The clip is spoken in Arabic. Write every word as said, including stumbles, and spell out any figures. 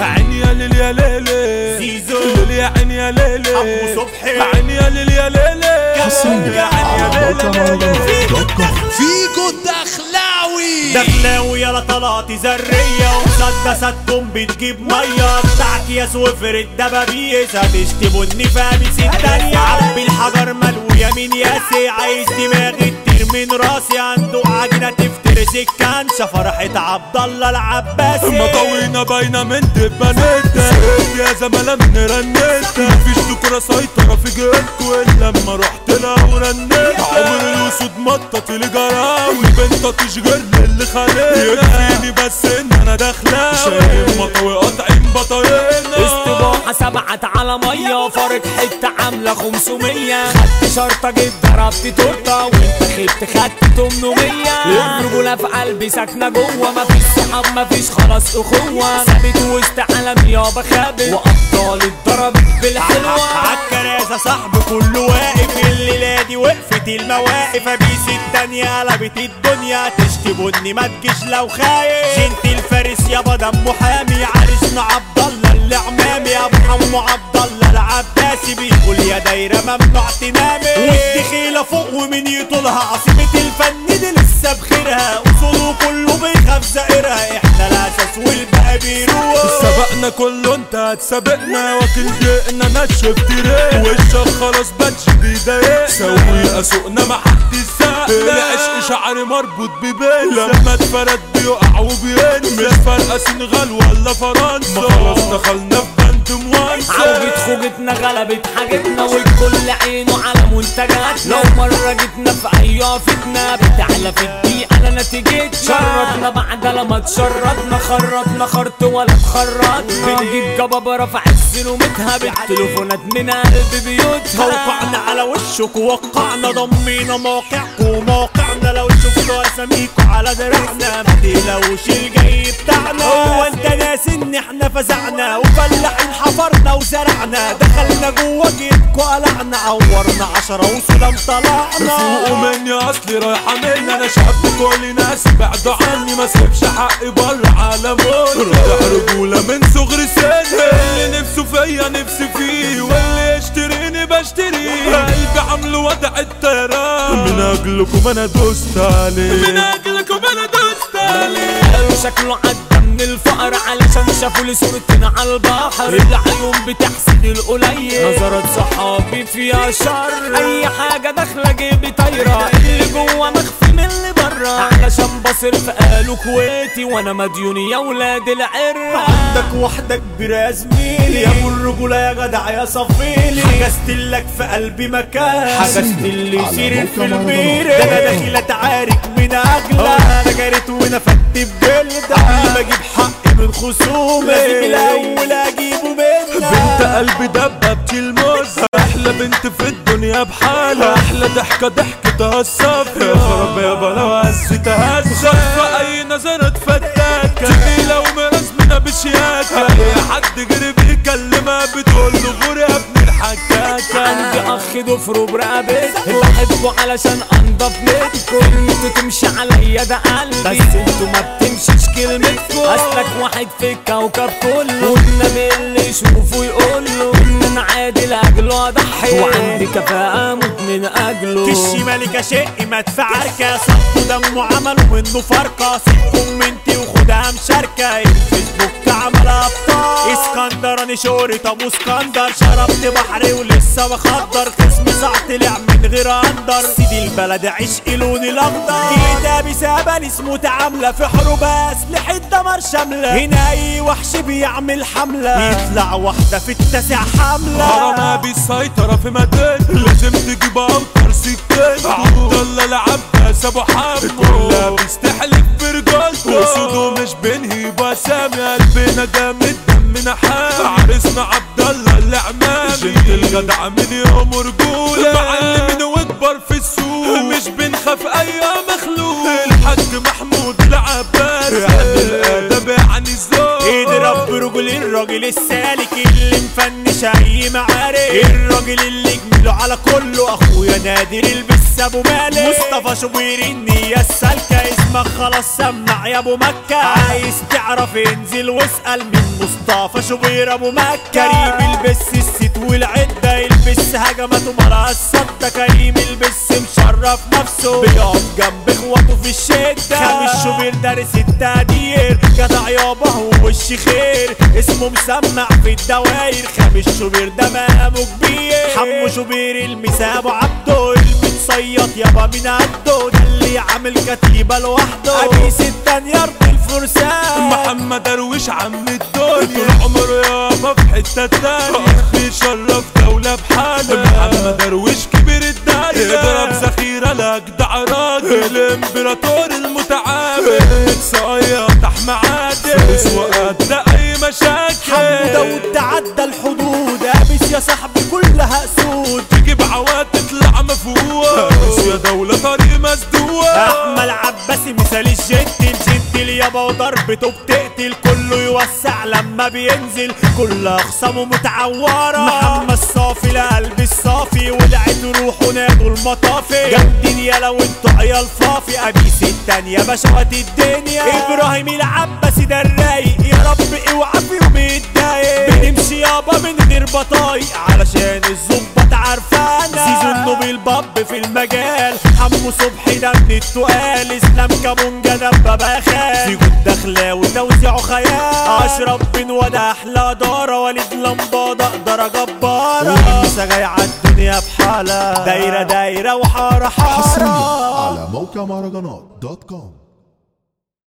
عيني يا ليل يا ليلي زيزو ليل يا عيني يا ليلي أبو صبحي عيني يا ليل يا ليلي حصريا يا عيني يا ليلي فيجو الدخلاوي دخلاوي يا لطلاتي ذرية ومسدساتكم بتجيب مية بتاع اكياس وفرد دبابيس هتشتموني فابس الدنيا عبي الحجر ملو يمين ياسي عايز دماغي تطير من راسي عنده عجينة تفترس الكنشة فرحة عبد الله العباسي مطوينا باينة من دبانتها يا زملاء من رنتها مفيش دكرة سيطرة في جيلكوا إلا لما رحت لها ورنتها عمر الأسود مطت الجراوي بنت تشغل اللي خلينا يكفيني بس إن أنا داخلة شايل مطوي قاطعين بطايقنا استباحة سبعت على مية فارق حتة عاملة خمسمية خدت شرطة جيت ضربت تورتة وانت خبت خدت تمنمية الرجولة في قلبي ساكنة جوه مفيش صحاب مفيش خلاص اخوة ثابت وسط عالم يابا خابت وابطال اتضربت بالحلوة عالكراسة صاحبي كله واقف الليلة دي وقفت المواقف ابيس التانية قلبت الدنيا تشتبوني ما تجيش لو خايف جنت الفارس يابا دمه حامي عرسنا عبد الله اللي عمامي ابو حمو عبد الله العباسي بيقول يا دايرة ممنوع تنامي والدخيلة فوق ومن يطولها عاصمة الفن دي لسه بخيرها اصوله كله بيخاف زائرها احنا الاساس والباقي بيروح سبقنا كله انت هتسابقنا واكل دقنا نشف تريق وشك خلاص باتش بيضايق سوي اسوقنا ما حد يساقنا العشق شعري مربوط ببيل لما اتفرد بيقع وبينسى مش فارقة سنغال ولا فرنسا ما خلاص دخلنا في بنت موانسة عودة خوجتنا غلبت حاجتنا والكل عينه على منتجاتنا لو مرة جيتنا في اي فتنة بتعلى في الدقيقة على نتيجتنا شرطنا بعد لما تشرطنا خرطنا خرط ولا اتخرطنا بنجيب جبابرة في عز نومتها بالتليفونات من قلب بيوتها وقعنا على وشك ووقعنا ضمينا موقعكم وموقعنا لو شفتوا اساميكوا على دراعنا متقلقوش الجاي بتاعنا هو انت ناس ان احنا فزعنا وفلاحين حفرنا وزرعنا دخلنا جوا جيبكوا قلعنا عورنا عشرة وسلام طلعنا فوقوا مني اصلي رايحة مني انا شاب كل ناس بعدوا عني ما سيبش حقي بره عالمون رجع رجولة من صغر سني اللي نفسه فيا نفسي فيه واللي يشتريني بشتريه قلبي عامله وضع الطيران من اجلكم انا دوست عليه من اجلكم انا دوست عليه قالوا شكله عدى من الفقر علشان شافوا لي صورتنا على البحر العيون بتحسد القليل نظرات صحابي فيها شر اي حاجة داخلة جيبي طايرة اللي جوا مخفي من اللي برا علشان بصرف قالوا كويتي وانا مديوني يا ولاد العر عندك واحدة كبيرة يا زميلي يا ابو الرجولة يا جدع يا صفيلي حجزتلك في قلبي مكان حجزتلي يصير في البير ده انا داخل اتعارك من اجلك انا جريت ونفدت بجلدك قبل ما اجيب حقي من خصومي لازم الاول اجيبه منك بنت قلبي دببتي الموز احلى بنت في الدنيا بحالها احلى ضحكة ضحكتها الصفرا يا خراب يابا لو هزتها خطفة اي نظرة فتاكة تقيلة ومرسمنا بشياكة اي حد جري بيكلمها بتقول له غور يا ابن الحكاكة عندي اخ ضفره برقبتكم بحبه علشان انضف منكم انتوا تمشي عليا ده قلبي بس انتوا ما بتمشيش كلمتكم اصلك واحد في الكوكب كله والنبي اللي يشوفه يقول له ان انا عادي لاجله اضحي وعندي كفاءة اموت من اجله كشي ملكة شقي مدفع عركة صفوا دمه عملوا منه فرقة سيبكم منتي وخدها مشاركة الفيسبوك عمل ابطال اسكندراني شهرة ابو اسكندر شربت بحري ولسه بخضر خصمي صح طلع من غير اندر سيدي البلد عشق لوني الاخضر كده بسبب اسمه تعامله في حروب اسلحة دمر شاملة هنا اي وحش بيعمل حملة يطلع واحدة في التاسع حملة حرامها بالسيطرة في مدينة لازم تجيب اوتر سكين عبد الله العباس ابو حمو كلها بيستحلف برجولته وصوده مش بنهي بسامي قلبنا جامد دمنا حامي عرسنا عبد الله العمامي جنت الجدع من يوم رجولة معلمين واكبر في السوق مش بنخاف اي مخلوق الحاج محمود العباس يعني الادب يعني الذوق اضرب برجول الراجل السالك اللي مفنش اي معارك الراجل اللي جميله على كله اخويا نادر البس البس ابو مالك مصطفى شوبير النية السالكة اسمك خلاص سمع يا ابو مكة عايز تعرف انزل واسأل من مصطفى شوبير ابو مكة كريم البس الست والعدة يلبس هجمات ومرأة الصدة كريم البس مشرف نفسه بيقف جنب اخواته في الشدة خميس شوبير دارس التقدير جدع يابا هو وش خير اسمه مسمع في الدواير خميس شوبير ده مقامه كبير حمو شوبير المسا ابو عبده المتصيط يابا من عده ده اللي عامل كتيبة لوحده ابيس التانية ارض الفرسان محمد درويش عم الدنيا طول عمره يابا في حتة تانية بيشرف دولة بحالة محمد درويش كبير الدايرة اضرب ذخيرة لاجدع راجل الامبراطور المتعامل متصيط احمى عادل وقت اي مشاكل حمو داود تعدى الحدود ابيس يا صاحبي كلها اسود تجيب عواد تطلع مفوق يا دولة طريق مسدود احمد عباسي مثال الجد الجد يابا وضربته بتقتل كله يوسع لما بينزل كل اخصامه متعوره محمد صافي لقلب الصافي ولعت روحه نادوا المطافي جامدين يا لو انتوا عيال فافي ابيس التانية بشوات الدنيا ابراهيم العباسي ده الرايق يا رب اوعى في يوم يتضايق بنمشي يابا من غير بطايق علشان الظباط عارفانا زيزو النوبل باب في المجال حمو صبحي ده من التقال اسلام كابونجا دبابة خال في جود دخلاوي توزيعه خيال اشرف بن وده احلى دارة وليد لمبادة درجة جبارة والمسا جاي عالدنيا بحالة دايرة دايرة وحارة حارة حصريا على موقع مهرجانات دوت كوم.